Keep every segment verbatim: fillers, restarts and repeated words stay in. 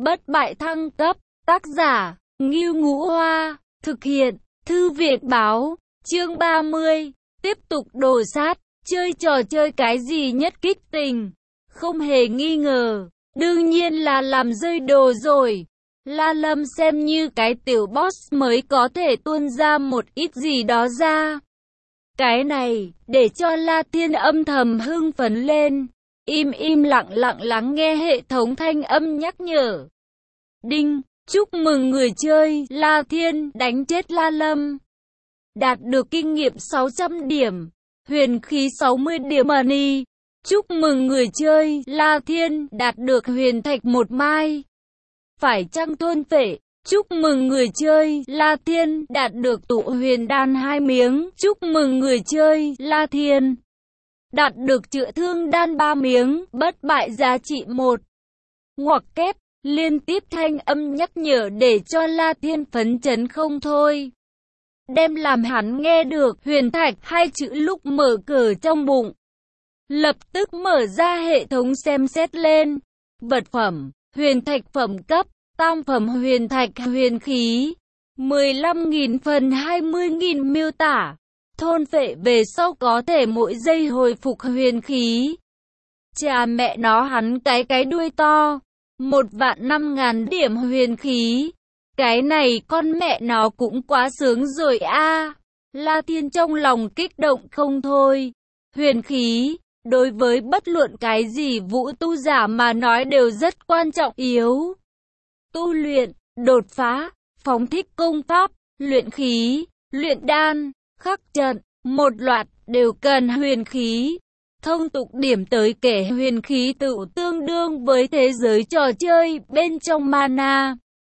Bất bại thăng cấp, tác giả, Ngưu Ngũ Hoa, thực hiện, Thư viện báo, chương ba mươi, tiếp tục đồ sát, chơi trò chơi cái gì nhất kích tình, không hề nghi ngờ, đương nhiên là làm rơi đồ rồi. La Lâm xem như cái tiểu boss mới có thể tuôn ra một ít gì đó ra. Cái này, để cho La Thiên âm thầm hưng phấn lên, im im lặng lặng lắng nghe hệ thống thanh âm nhắc nhở. Đinh, chúc mừng người chơi, La Thiên, đánh chết La Lâm. Đạt được kinh nghiệm sáu trăm điểm, huyền khí sáu mươi điểm money. Chúc mừng người chơi, La Thiên, đạt được huyền thạch một mai. Phải chăng thôn phệ? Chúc mừng người chơi, La Thiên, đạt được tụ huyền đan hai miếng. Chúc mừng người chơi, La Thiên, đạt được chữa thương đan ba miếng, bất bại giá trị một. Ngoặc kép, liên tiếp thanh âm nhắc nhở để cho La Thiên phấn chấn không thôi. Đem làm hắn nghe được huyền thạch hai chữ lúc mở cửa trong bụng. Lập tức mở ra hệ thống xem xét lên. Vật phẩm, huyền thạch phẩm cấp, tam phẩm huyền thạch huyền khí. mười lăm nghìn phần hai mươi nghìn miêu tả. Thôn phệ về sau có thể mỗi giây hồi phục huyền khí. Chà mẹ nó hắn cái cái đuôi to. Một vạn năm ngàn điểm huyền khí. Cái này con mẹ nó cũng quá sướng rồi a. La Thiên trong lòng kích động không thôi. Huyền khí, đối với bất luận cái gì vũ tu giả mà nói đều rất quan trọng yếu. Tu luyện, đột phá, phóng thích công pháp, luyện khí, luyện đan, khắc trận, một loạt đều cần huyền khí. Thông tục điểm tới kể huyền khí tự tương đương với thế giới trò chơi bên trong mana.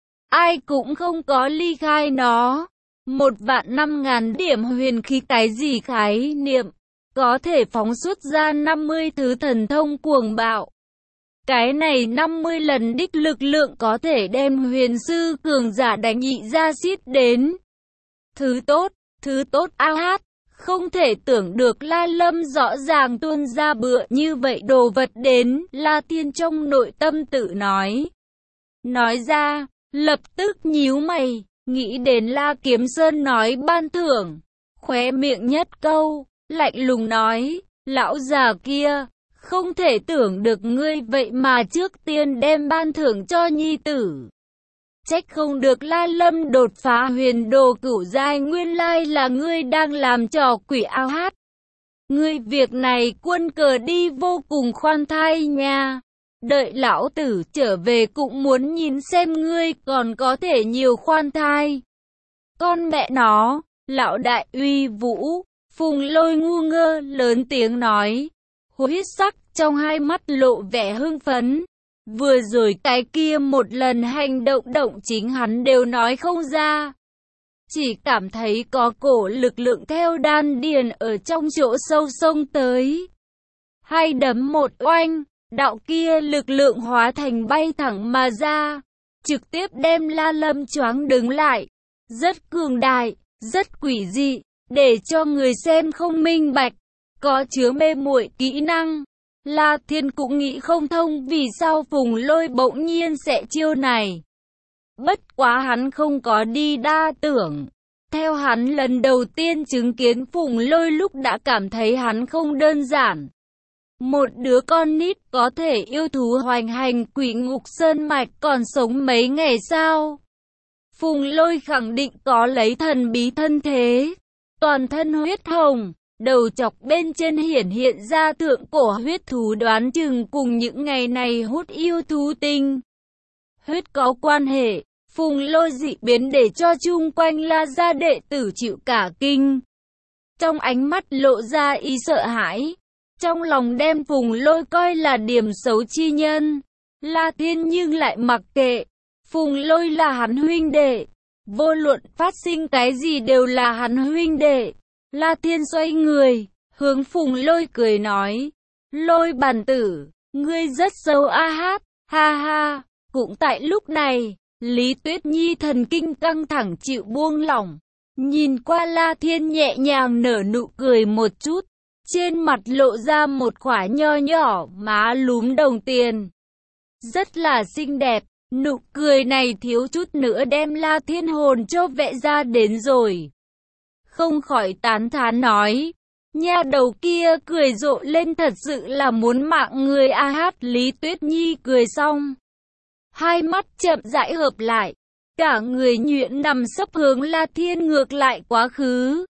Ai cũng không có ly khai nó. Một vạn năm ngàn điểm huyền khí cái gì khái niệm. Có thể phóng xuất ra năm mươi thứ thần thông cuồng bạo. Cái này năm mươi lần đích lực lượng có thể đem huyền sư cường giả đánh nhị ra xiết đến. Thứ tốt, thứ tốt a hát. Không thể tưởng được La Lâm rõ ràng tuôn ra bựa như vậy đồ vật đến, La Thiên trong nội tâm tự nói. Nói ra, lập tức nhíu mày, nghĩ đến La Kiếm Sơn nói ban thưởng. Khóe miệng nhất câu, lạnh lùng nói, lão già kia, không thể tưởng được ngươi vậy mà trước tiên đem ban thưởng cho nhi tử. Trách không được La Lâm đột phá huyền đồ cửu giai, nguyên lai là ngươi đang làm trò quỷ ao hát. Ngươi việc này quân cờ đi vô cùng khoan thai nha. Đợi lão tử trở về cũng muốn nhìn xem ngươi còn có thể nhiều khoan thai. Con mẹ nó, lão đại uy vũ, Phùng Lôi ngu ngơ lớn tiếng nói. Huyết sắc trong hai mắt lộ vẻ hưng phấn. Vừa rồi cái kia một lần hành động động chính hắn đều nói không ra. Chỉ cảm thấy có cổ lực lượng theo đan điền ở trong chỗ sâu sông tới. Hai đấm một oanh, đạo kia lực lượng hóa thành bay thẳng mà ra. Trực tiếp đem La Lâm choáng đứng lại. Rất cường đại, rất quỷ dị, để cho người xem không minh bạch. Có chứa mê muội kỹ năng. La Thiên cũng nghĩ không thông vì sao Phùng Lôi bỗng nhiên sẽ chiêu này. Bất quá hắn không có đi đa tưởng. Theo hắn lần đầu tiên chứng kiến Phùng Lôi lúc đã cảm thấy hắn không đơn giản. Một đứa con nít có thể yêu thú hoành hành quỷ ngục sơn mạch còn sống mấy ngày sao? Phùng Lôi khẳng định có lấy thần bí thân thế. Toàn thân huyết hồng. Đầu chọc bên trên hiển hiện ra thượng cổ huyết thú, đoán chừng cùng những ngày này hút yêu thú tinh huyết có quan hệ. Phùng Lôi dị biến để cho chung quanh La gia đệ tử chịu cả kinh. Trong ánh mắt lộ ra ý sợ hãi. Trong lòng đem Phùng Lôi coi là điểm xấu chi nhân. La Thiên nhưng lại mặc kệ. Phùng Lôi là hắn huynh đệ. Vô luận phát sinh cái gì đều là hắn huynh đệ. La Thiên xoay người, hướng Phùng Lôi cười nói. Lôi bản tử, ngươi rất xấu a hát, ha ha. Cũng tại lúc này, Lý Tuyết Nhi thần kinh căng thẳng chịu buông lỏng. Nhìn qua La Thiên nhẹ nhàng nở nụ cười một chút. Trên mặt lộ ra một khỏa nho nhỏ má lúm đồng tiền. Rất là xinh đẹp, Nụ cười này thiếu chút nữa đem La Thiên hồn cho vẽ ra đến rồi. Không khỏi tán thán nói, nha đầu kia cười rộ lên thật sự là muốn mạng người a hát. Lý Tuyết Nhi cười xong, hai mắt chậm rãi hợp lại, cả người nhuyễn nằm sấp hướng La Thiên ngược lại quá khứ.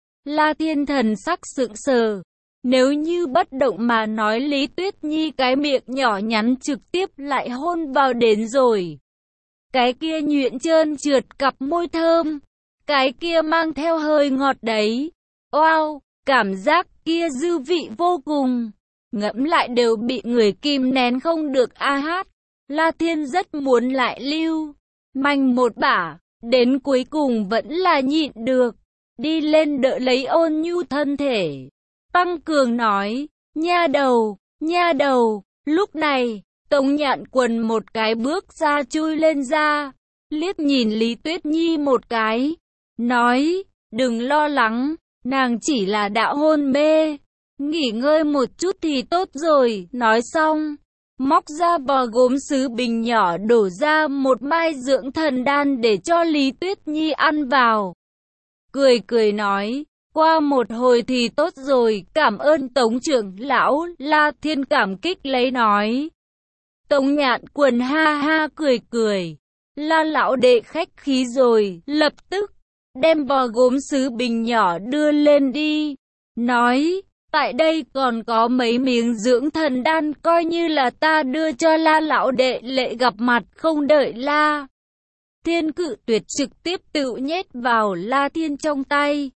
La Thiên thần sắc sững sờ, nếu như bất động mà nói Lý Tuyết Nhi cái miệng nhỏ nhắn trực tiếp lại hôn vào đến rồi. Cái kia nhuyễn trơn trượt cặp môi thơm, cái kia mang theo hơi ngọt đấy. Wow, cảm giác kia dư vị vô cùng, ngẫm lại đều bị người kìm nén không được a hát. La Thiên rất muốn lại lưu manh một bả, đến cuối cùng vẫn là nhịn được, đi lên đỡ lấy Ôn Nhu thân thể. Tăng cường nói, nha đầu, nha đầu. Lúc này, Tống Nhạn Quần một cái bước ra chui lên ra, liếc nhìn Lý Tuyết Nhi một cái, nói, đừng lo lắng, nàng chỉ là đã hôn mê, nghỉ ngơi một chút thì tốt rồi. Nói xong, móc ra bò gốm sứ bình nhỏ đổ ra một mai dưỡng thần đan để cho Lý Tuyết Nhi ăn vào. Cười cười nói, qua một hồi thì tốt rồi, cảm ơn Tống trưởng lão. La Thiên cảm kích lấy nói. Tống Nhạn Quần ha ha cười cười, La lão đệ khách khí rồi, lập tức đem bò gốm sứ bình nhỏ đưa lên đi, nói, tại đây còn có mấy miếng dưỡng thần đan, coi như là ta đưa cho La lão đệ lễ gặp mặt. Không đợi La Thiên cự tuyệt, trực tiếp tự nhét vào La Thiên trong tay.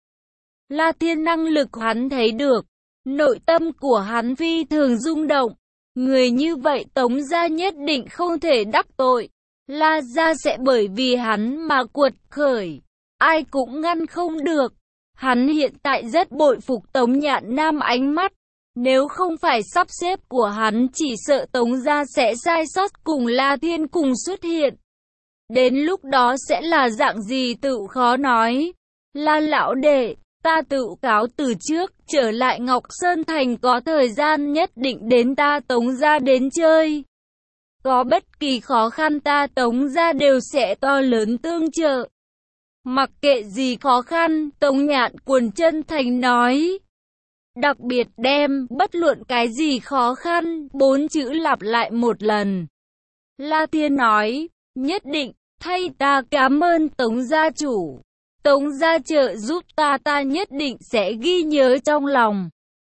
La Thiên năng lực hắn thấy được, nội tâm của hắn phi thường rung động. Người như vậy Tống gia nhất định không thể đắc tội, La gia sẽ bởi vì hắn mà cuột khởi, ai cũng ngăn không được. Hắn hiện tại rất bội phục Tống Nhạn Nam ánh mắt, nếu không phải sắp xếp của hắn chỉ sợ Tống gia sẽ sai sót cùng La Thiên cùng xuất hiện. Đến lúc đó sẽ là dạng gì tự khó nói. La lão đệ, ta tự cáo từ trước, trở lại Ngọc Sơn Thành có thời gian nhất định đến ta Tống gia đến chơi. Có bất kỳ khó khăn ta Tống gia đều sẽ to lớn tương trợ. Mặc kệ gì khó khăn, Tống Nhạn Quần chân thành nói. Đặc biệt đem, bất luận cái gì khó khăn, bốn chữ lặp lại một lần. La Thiên nói, nhất định, thay ta cảm ơn Tống gia chủ. Tống gia trợ giúp ta ta nhất định sẽ ghi nhớ trong lòng.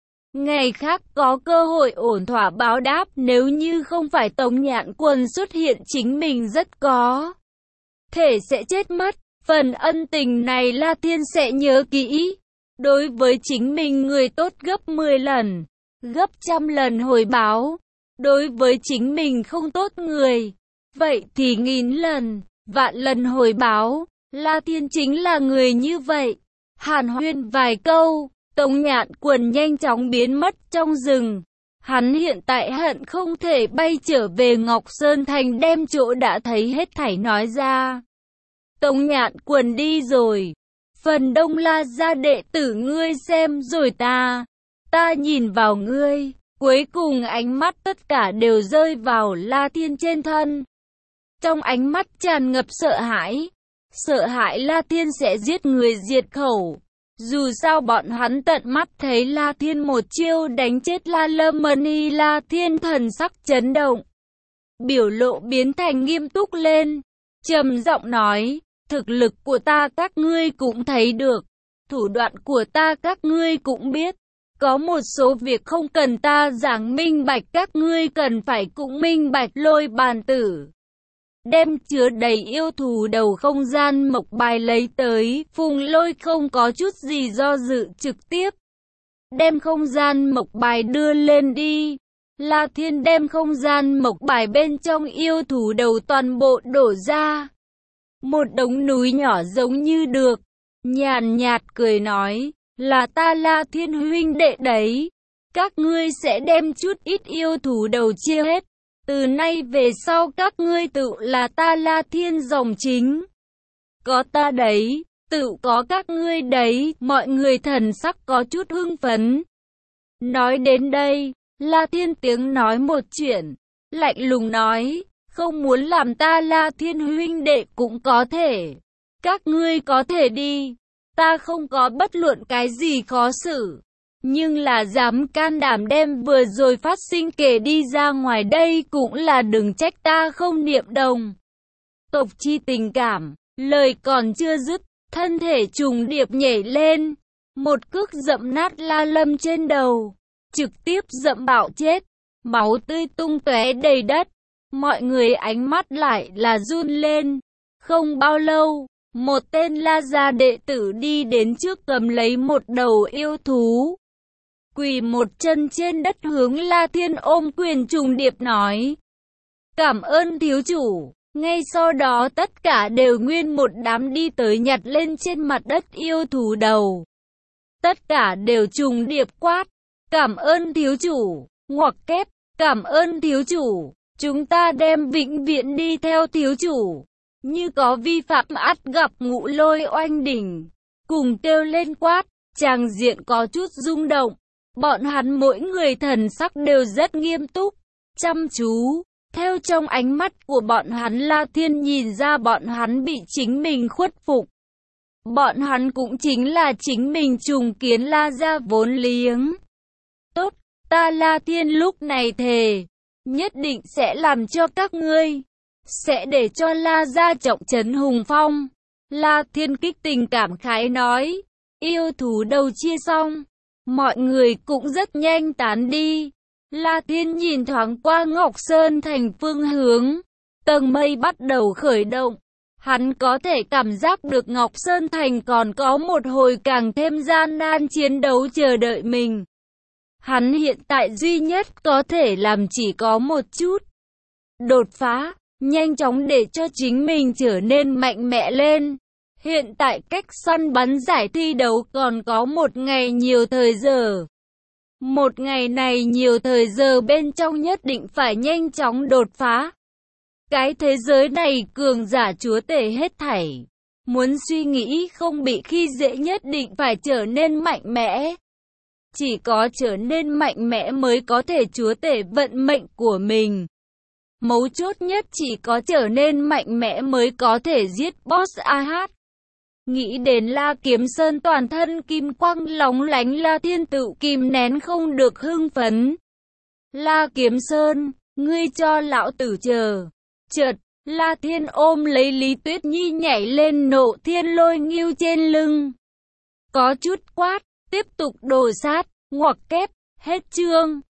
Ngày khác có cơ hội ổn thỏa báo đáp, nếu như không phải Tống Nhạn Quần xuất hiện chính mình rất có thể sẽ chết mất. Phần ân tình này La Thiên sẽ nhớ kỹ. Đối với chính mình người tốt gấp mười lần, gấp trăm lần hồi báo. Đối với chính mình không tốt người, vậy thì nghìn lần, vạn lần hồi báo. La Thiên chính là người như vậy. Hàn huyên vài câu, Tống Nhạn Quần nhanh chóng biến mất trong rừng. Hắn hiện tại hận không thể bay trở về Ngọc Sơn Thành đem chỗ đã thấy hết thảy nói ra. Tống Nhạn Quần đi rồi. Phần đông La gia đệ tử ngươi xem rồi ta. Ta nhìn vào ngươi. Cuối cùng ánh mắt tất cả đều rơi vào La Thiên trên thân. Trong ánh mắt tràn ngập sợ hãi. Sợ hãi La Thiên sẽ giết người diệt khẩu. Dù sao bọn hắn tận mắt thấy La Thiên một chiêu đánh chết La Lâm Mani. La Thiên thần sắc chấn động, biểu lộ biến thành nghiêm túc lên, trầm giọng nói, thực lực của ta các ngươi cũng thấy được, thủ đoạn của ta các ngươi cũng biết, có một số việc không cần ta giảng minh bạch, các ngươi cần phải cũng minh bạch. Lôi bàn tử đem chứa đầy yêu thú đầu không gian mộc bài lấy tới, Phùng Lôi không có chút gì do dự trực tiếp đem không gian mộc bài đưa lên đi. La Thiên đem không gian mộc bài bên trong yêu thú đầu toàn bộ đổ ra, một đống núi nhỏ giống như được, nhàn nhạt cười nói, là ta La Thiên huynh đệ đấy, các ngươi sẽ đem chút ít yêu thú đầu chia hết. Từ nay về sau các ngươi tự là ta La Thiên dòng chính. Có ta đấy, tự có các ngươi đấy. Mọi người thần sắc có chút hưng phấn. Nói đến đây, La Thiên tiếng nói một chuyện, lạnh lùng nói, không muốn làm ta La Thiên huynh đệ cũng có thể. Các ngươi có thể đi, ta không có bất luận cái gì khó xử. Nhưng là dám can đảm đem vừa rồi phát sinh kể đi ra ngoài đây cũng là đừng trách ta không niệm đồng. Tộc chi tình cảm, lời còn chưa dứt, thân thể trùng điệp nhảy lên. Một cước dậm nát La Lâm trên đầu, trực tiếp dậm bạo chết, máu tươi tung tóe đầy đất. Mọi người ánh mắt lại là run lên. Không bao lâu, một tên La gia đệ tử đi đến trước cầm lấy một đầu yêu thú. Quỳ một chân trên đất hướng La Thiên ôm quyền trùng điệp nói. Cảm ơn thiếu chủ. Ngay sau đó tất cả đều nguyên một đám đi tới nhặt lên trên mặt đất yêu thú đầu. Tất cả đều trùng điệp quát. Cảm ơn thiếu chủ. Ngoặc kép. Cảm ơn thiếu chủ. Chúng ta đem vĩnh viễn đi theo thiếu chủ. Như có vi phạm ắt gặp ngũ lôi oanh đỉnh. Cùng kêu lên quát. Tràng diện có chút rung động. Bọn hắn mỗi người thần sắc đều rất nghiêm túc, chăm chú. Theo trong ánh mắt của bọn hắn La Thiên nhìn ra bọn hắn bị chính mình khuất phục. Bọn hắn cũng chính là chính mình trùng kiến La gia vốn liếng. Tốt, ta La Thiên lúc này thề, nhất định sẽ làm cho các ngươi, sẽ để cho La gia trọng trấn hùng phong. La Thiên kích tình cảm khái nói, yêu thú đầu chia xong. Mọi người cũng rất nhanh tán đi. La Thiên nhìn thoáng qua Ngọc Sơn thành phương hướng. Tầng mây bắt đầu khởi động. Hắn có thể cảm giác được Ngọc Sơn thành còn có một hồi càng thêm gian nan chiến đấu chờ đợi mình. Hắn hiện tại duy nhất có thể làm chỉ có một chút. Đột phá, nhanh chóng để cho chính mình trở nên mạnh mẽ lên. Hiện tại cách săn bắn giải thi đấu còn có một ngày nhiều thời giờ. Một ngày này nhiều thời giờ bên trong nhất định phải nhanh chóng đột phá. Cái thế giới này cường giả chúa tể hết thảy. Muốn suy nghĩ không bị khi dễ nhất định phải trở nên mạnh mẽ. Chỉ có trở nên mạnh mẽ mới có thể chúa tể vận mệnh của mình. Mấu chốt nhất chỉ có trở nên mạnh mẽ mới có thể giết boss a hát. Nghĩ đến La Kiếm Sơn toàn thân kim quang lóng lánh La Thiên tự kìm nén không được hưng phấn. La Kiếm Sơn, ngươi cho lão tử chờ. Chợt, La Thiên ôm lấy Lý Tuyết Nhi nhảy lên nộ thiên lôi ngưu trên lưng. Có chút quát, tiếp tục đồ sát, ngoặc kép, hết chương.